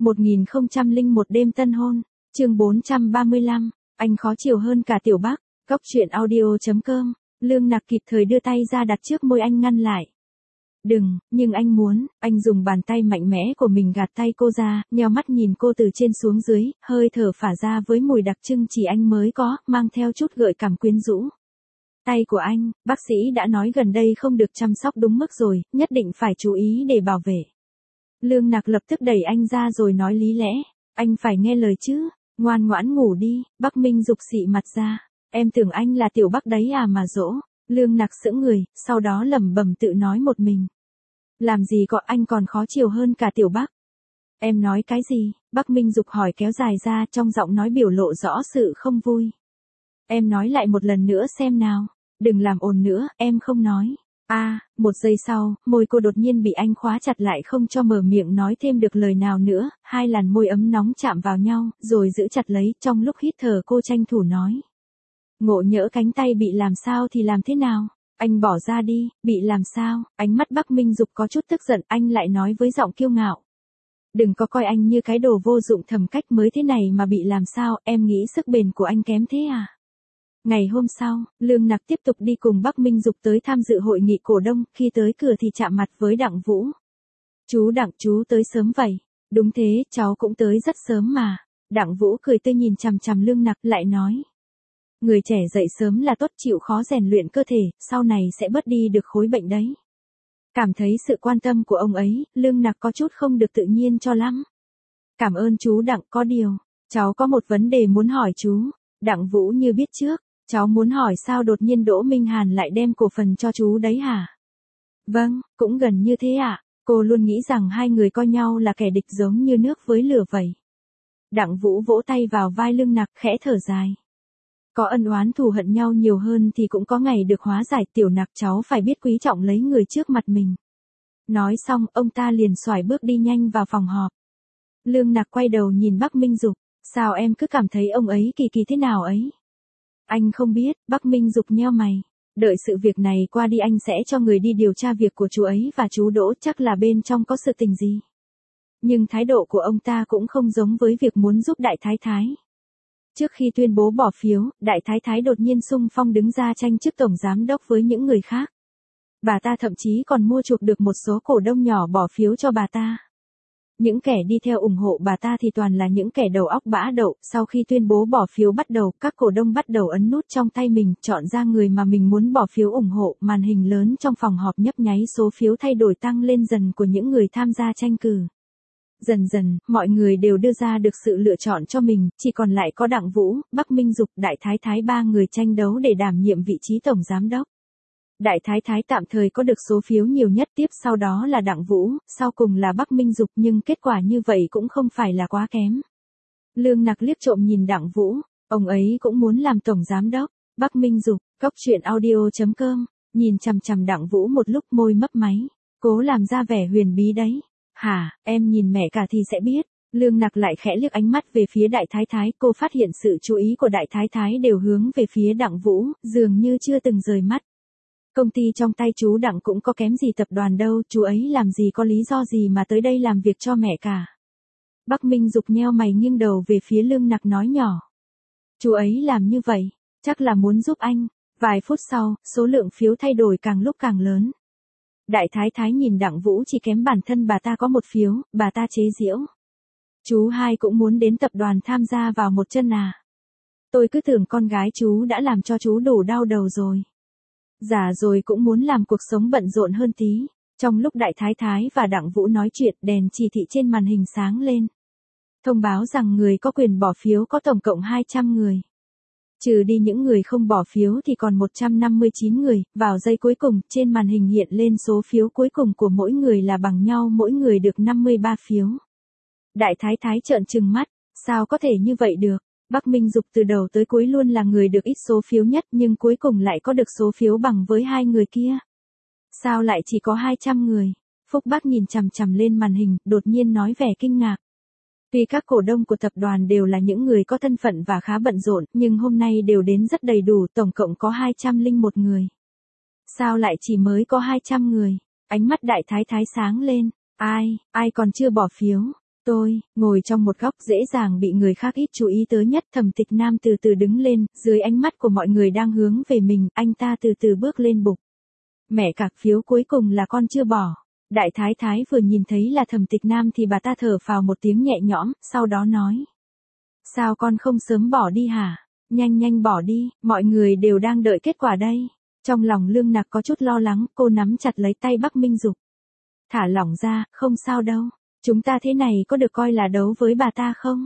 1001 đêm tân hôn, chương 435, anh khó chịu hơn cả Tiểu Bắc, Cóc truyện audio.com, Lương Nặc kịp thời đưa tay ra đặt trước môi anh ngăn lại. Đừng, nhưng anh muốn, anh dùng bàn tay mạnh mẽ của mình gạt tay cô ra, nheo mắt nhìn cô từ trên xuống dưới, hơi thở phả ra với mùi đặc trưng chỉ anh mới có, mang theo chút gợi cảm quyến rũ. Tay của anh, bác sĩ đã nói gần đây không được chăm sóc đúng mức rồi, nhất định phải chú ý để bảo vệ. Lương Nặc lập tức đẩy anh ra rồi nói lý lẽ, anh phải nghe lời chứ, ngoan ngoãn ngủ đi, Bắc Minh giục xị mặt ra, em tưởng anh là Tiểu Bắc đấy à mà dỗ. Lương Nặc sững người, sau đó lẩm bẩm tự nói một mình. Làm gì có anh còn khó chịu hơn cả Tiểu Bắc. Em nói cái gì? Bắc Minh giục hỏi kéo dài ra trong giọng nói biểu lộ rõ sự không vui. Em nói lại một lần nữa xem nào. Đừng làm ồn nữa, em không nói. Một giây sau, môi cô đột nhiên bị anh khóa chặt lại không cho mở miệng nói thêm được lời nào nữa, hai làn môi ấm nóng chạm vào nhau, rồi giữ chặt lấy, trong lúc hít thở cô tranh thủ nói. Ngộ nhỡ cánh tay bị làm sao thì làm thế nào? Anh bỏ ra đi, bị làm sao? Ánh mắt Bắc Minh Dục có chút tức giận, anh lại nói với giọng kiêu ngạo. Đừng có coi anh như cái đồ vô dụng thầm cách mới thế này mà bị làm sao, em nghĩ sức bền của anh kém thế à? Ngày hôm sau, Lương Nặc tiếp tục đi cùng Bắc Minh Dục tới tham dự hội nghị cổ đông, khi tới cửa thì chạm mặt với Đặng Vũ. Chú Đặng, chú tới sớm vậy. Đúng thế, cháu cũng tới rất sớm mà. Đặng Vũ cười tươi nhìn chằm chằm Lương Nặc lại nói. Người trẻ dậy sớm là tốt, chịu khó rèn luyện cơ thể, sau này sẽ bớt đi được khối bệnh đấy. Cảm thấy sự quan tâm của ông ấy, Lương Nặc có chút không được tự nhiên cho lắm. Cảm ơn chú Đặng, có điều, cháu có một vấn đề muốn hỏi chú. Đặng Vũ như biết trước, cháu muốn hỏi sao đột nhiên Đỗ Minh Hàn lại đem cổ phần cho chú đấy hả? Vâng, cũng gần như thế ạ. Cô luôn nghĩ rằng hai người coi nhau là kẻ địch giống như nước với lửa vậy. Đặng Vũ vỗ tay vào vai Lương Nặc khẽ thở dài. Có ân oán thù hận nhau nhiều hơn thì cũng có ngày được hóa giải, Tiểu Nặc cháu phải biết quý trọng lấy người trước mặt mình. Nói xong, ông ta liền xoải bước đi nhanh vào phòng họp. Lương Nặc quay đầu nhìn Bắc Minh Dục, sao em cứ cảm thấy ông ấy kỳ kỳ thế nào ấy? Anh không biết, Bắc Minh Dục nheo mày. Đợi sự việc này qua đi anh sẽ cho người đi điều tra việc của chú ấy và chú Đỗ, chắc là bên trong có sự tình gì. Nhưng thái độ của ông ta cũng không giống với việc muốn giúp Đại Thái Thái. Trước khi tuyên bố bỏ phiếu, Đại Thái Thái đột nhiên xung phong đứng ra tranh chức tổng giám đốc với những người khác. Bà ta thậm chí còn mua chuộc được một số cổ đông nhỏ bỏ phiếu cho bà ta. Những kẻ đi theo ủng hộ bà ta thì toàn là những kẻ đầu óc bã đậu, sau khi tuyên bố bỏ phiếu bắt đầu, các cổ đông bắt đầu ấn nút trong tay mình, chọn ra người mà mình muốn bỏ phiếu ủng hộ, màn hình lớn trong phòng họp nhấp nháy số phiếu thay đổi tăng lên dần của những người tham gia tranh cử. Dần dần, mọi người đều đưa ra được sự lựa chọn cho mình, chỉ còn lại có Đặng Vũ, Bắc Minh Dục, Đại Thái Thái, ba người tranh đấu để đảm nhiệm vị trí tổng giám đốc. Đại Thái Thái tạm thời có được số phiếu nhiều nhất, tiếp sau đó là Đặng Vũ, sau cùng là Bắc Minh Dục, nhưng kết quả như vậy cũng không phải là quá kém. Lương Nặc liếc trộm nhìn Đặng Vũ, ông ấy cũng muốn làm tổng giám đốc. Bắc Minh Dục, Cóc truyện audio.com, nhìn chằm chằm Đặng Vũ một lúc môi mấp máy, cố làm ra vẻ huyền bí đấy. Hả, em nhìn mẹ cả thì sẽ biết. Lương Nặc lại khẽ liếc ánh mắt về phía Đại Thái Thái, cô phát hiện sự chú ý của Đại Thái Thái đều hướng về phía Đặng Vũ, dường như chưa từng rời mắt. Công ty trong tay chú Đặng cũng có kém gì tập đoàn đâu, chú ấy làm gì có lý do gì mà tới đây làm việc cho mẹ cả. Bắc Minh Dục nheo mày nghiêng đầu về phía Lương Nặc nói nhỏ. Chú ấy làm như vậy, chắc là muốn giúp anh. Vài phút sau, số lượng phiếu thay đổi càng lúc càng lớn. Đại Thái Thái nhìn Đặng Vũ chỉ kém bản thân bà ta có một phiếu, bà ta chế giễu. Chú hai cũng muốn đến tập đoàn tham gia vào một chân à. Tôi cứ tưởng con gái chú đã làm cho chú đủ đau đầu rồi. Già rồi cũng muốn làm cuộc sống bận rộn hơn tí. Trong lúc Đại Thái Thái và Đặng Vũ nói chuyện, đèn chỉ thị trên màn hình sáng lên. Thông báo rằng người có quyền bỏ phiếu có tổng cộng 200 người. Trừ đi những người không bỏ phiếu thì còn 159 người, vào giây cuối cùng, trên màn hình hiện lên số phiếu cuối cùng của mỗi người là bằng nhau, mỗi người được 53 phiếu. Đại Thái Thái trợn trừng mắt, sao có thể như vậy được? Bắc Minh Dục từ đầu tới cuối luôn là người được ít số phiếu nhất nhưng cuối cùng lại có được số phiếu bằng với hai người kia. Sao lại chỉ có 200 người? Phúc Bắc nhìn chằm chằm lên màn hình, đột nhiên nói vẻ kinh ngạc. Tuy các cổ đông của tập đoàn đều là những người có thân phận và khá bận rộn, nhưng hôm nay đều đến rất đầy đủ, tổng cộng có 201 người. Sao lại chỉ mới có 200 người? Ánh mắt Đại Thái Thái sáng lên. Ai còn chưa bỏ phiếu? Tôi, ngồi trong một góc dễ dàng bị người khác ít chú ý tới nhất. Thẩm Tịch Nam từ từ đứng lên, dưới ánh mắt của mọi người đang hướng về mình, anh ta từ từ bước lên bục. Mẹ cả, phiếu cuối cùng là con chưa bỏ. Đại thái thái vừa nhìn thấy là Thẩm Tịch Nam thì bà ta thở phào một tiếng nhẹ nhõm, sau đó nói. Sao con không sớm bỏ đi hả? Nhanh nhanh bỏ đi, mọi người đều đang đợi kết quả đây. Trong lòng Lương Nặc có chút lo lắng, cô nắm chặt lấy tay Bắc Minh Dục. Thả lỏng ra, không sao đâu. Chúng ta thế này có được coi là đấu với bà ta không?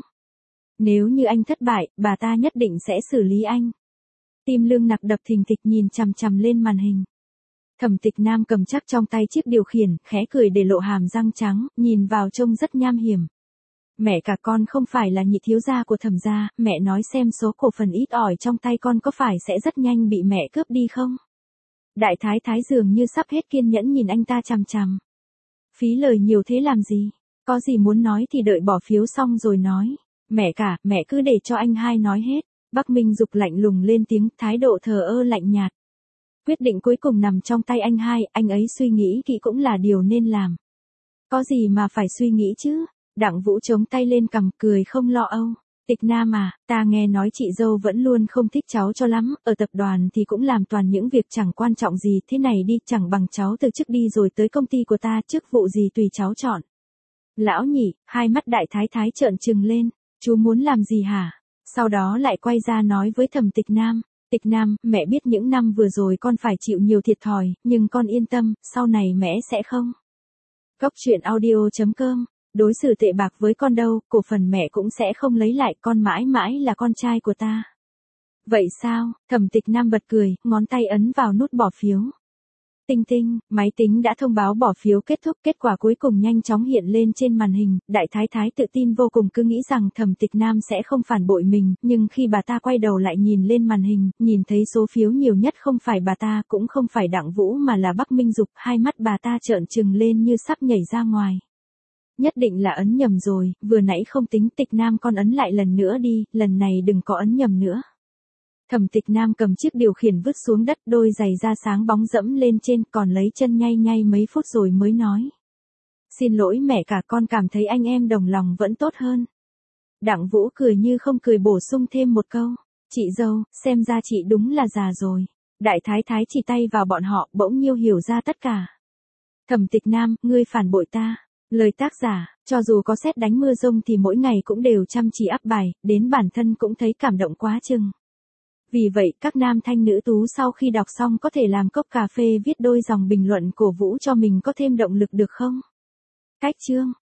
Nếu như anh thất bại, bà ta nhất định sẽ xử lý anh. Tim Lương Nặc đập thình thịch nhìn chằm chằm lên màn hình. Thẩm Tịch Nam cầm chắc trong tay chiếc điều khiển, khẽ cười để lộ hàm răng trắng, nhìn vào trông rất nham hiểm. Mẹ cả con không phải là nhị thiếu gia của Thẩm gia, mẹ nói xem số cổ phần ít ỏi trong tay con có phải sẽ rất nhanh bị mẹ cướp đi không? Đại thái thái dường như sắp hết kiên nhẫn nhìn anh ta chằm chằm. Phí lời nhiều thế làm gì? Có gì muốn nói thì đợi bỏ phiếu xong rồi nói. Mẹ cả, mẹ cứ để cho anh hai nói hết. Bắc Minh Dục lạnh lùng lên tiếng, thái độ thờ ơ lạnh nhạt. Quyết định cuối cùng nằm trong tay anh hai, anh ấy suy nghĩ kỹ cũng là điều nên làm. Có gì mà phải suy nghĩ chứ? Đặng Vũ chống tay lên cằm cười không lo âu. Tịch Nam à, ta nghe nói chị dâu vẫn luôn không thích cháu cho lắm, ở tập đoàn thì cũng làm toàn những việc chẳng quan trọng gì, thế này đi, chẳng bằng cháu từ chức đi rồi tới công ty của ta, chức vụ gì tùy cháu chọn. Lão nhị, hai mắt đại thái thái trợn trừng lên, chú muốn làm gì hả? Sau đó lại quay ra nói với Thẩm Tịch Nam. Tịch Nam, mẹ biết những năm vừa rồi con phải chịu nhiều thiệt thòi, nhưng con yên tâm, sau này mẹ sẽ không. Góc truyện audio.com. Đối xử tệ bạc với con đâu, cổ phần mẹ cũng sẽ không lấy lại, con mãi mãi là con trai của ta. Vậy sao? Thẩm Tịch Nam bật cười, ngón tay ấn vào nút bỏ phiếu. Tinh tinh, máy tính đã thông báo bỏ phiếu kết thúc, kết quả cuối cùng nhanh chóng hiện lên trên màn hình, đại thái thái tự tin vô cùng cứ nghĩ rằng Thẩm Tịch Nam sẽ không phản bội mình, nhưng khi bà ta quay đầu lại nhìn lên màn hình, nhìn thấy số phiếu nhiều nhất không phải bà ta, cũng không phải Đặng Vũ mà là Bắc Minh Dục, hai mắt bà ta trợn trừng lên như sắp nhảy ra ngoài. Nhất định là ấn nhầm rồi, vừa nãy không tính. Tịch Nam con ấn lại lần nữa đi, lần này đừng có ấn nhầm nữa. Thẩm Tịch Nam cầm chiếc điều khiển vứt xuống đất, đôi giày da sáng bóng dẫm lên trên, còn lấy chân nhay nhay mấy phút rồi mới nói. Xin lỗi mẹ cả, con cảm thấy anh em đồng lòng vẫn tốt hơn. Đặng Vũ cười như không cười bổ sung thêm một câu. Chị dâu, xem ra chị đúng là già rồi. Đại thái thái chỉ tay vào bọn họ, bỗng nhiêu hiểu ra tất cả. Thẩm Tịch Nam, ngươi phản bội ta. Lời tác giả, cho dù có sét đánh mưa rông thì mỗi ngày cũng đều chăm chỉ ắp bài, đến bản thân cũng thấy cảm động quá chừng. Vì vậy, các nam thanh nữ tú sau khi đọc xong có thể làm cốc cà phê viết đôi dòng bình luận cổ vũ cho mình có thêm động lực được không? Cách chương